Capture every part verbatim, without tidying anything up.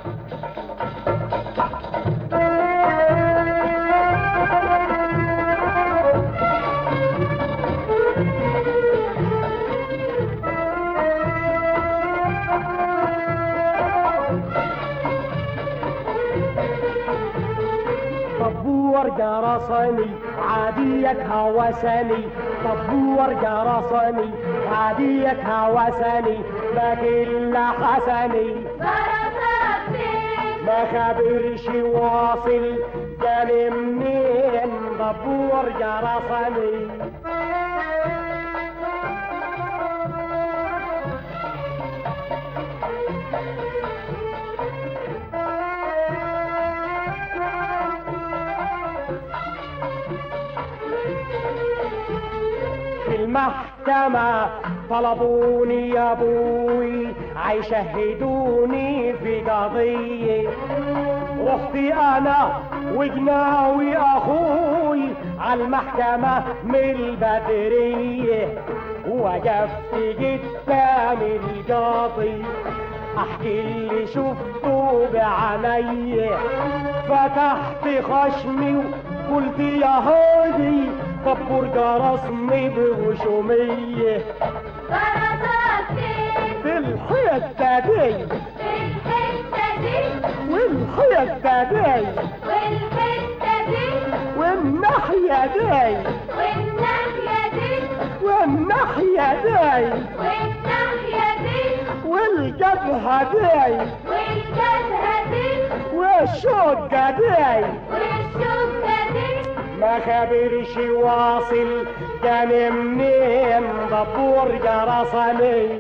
طبور جرسني عاديك هوسني، طبور جرسني عاديك هوسني، لكن لا حسني ما خبرش واصل جاني منين، طبور جرسني. في المحكمة طلبوني يا ابوي عيشهدوني في قضية، رحت انا وجناوي اخوي عالمحكمة من البدرية، وقفت قدام القاضي احكي اللي شفته بعيني، فتحت خشمي وقلت يا هادي طبور جرسني بغشومية. جرسك فين؟ في الحتة دي في الحتة دي والحتة دي والحتة دي والناحية دي والناحية دي والناحية دي والناحية دي والجبهة دي والجبهة دي والشقة دي والشقة دي ما خبرش واصل كان منين، طبور جرسني.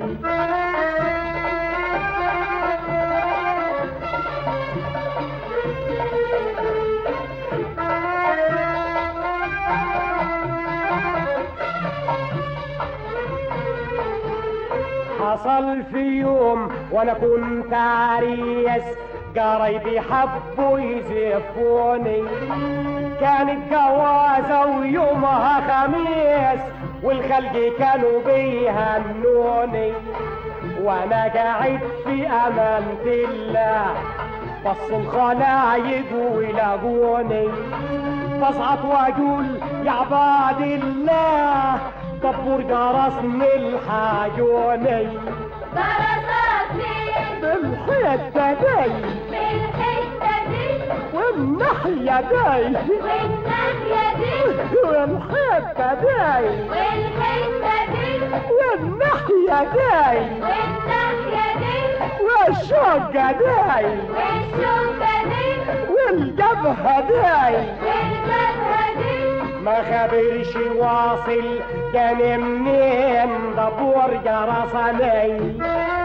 حصل في يوم وانا كنت عريس، قرايبي حبوا يزفوني، كانت جوازة ويومها خميس، والخلق كانوا بيهنوني، وانا قاعد في امانة الله، بصوا الخلايق ويلاقوني، بصعد واقول يا عباد الله طبور جرسني الحاجوني. جرسك فين؟ في الحتة دي في الحتة دي والناحية دي والناحية دي والحتة دي والحتة دي والناحية دي والناحية دي والشقة دي والشقة دي والجبهة دي والجبهة دي ما خبرش واصل كان منين، طبور جرسني.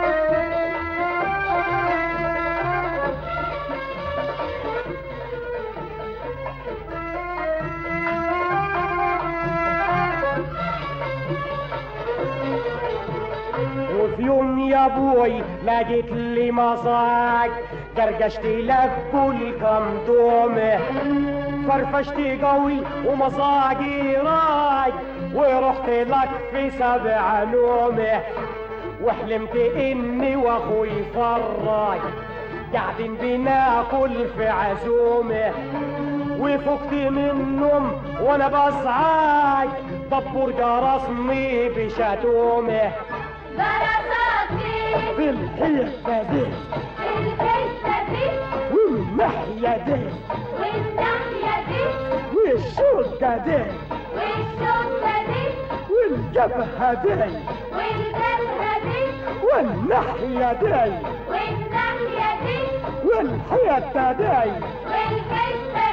وفي يوم يا ابوي لقيت لي مصاج، قرقشت لك كل كم دومه، فرفشت قوي ومصاجي راج، ورحت لك في سبع نومه، وحلمت اني واخوي فراج قاعدين بناكل في عزومه، وفقت من النوم وانا بزعج طبور جرسني بشتومه. جرسك فين؟ في الحتة دي في الحتة دي والناحية دي والناحية دي والشقة دي والشقة دي والجبهة دي والجبهة دي والناحية دي والناحية دي والحتة دي والحتة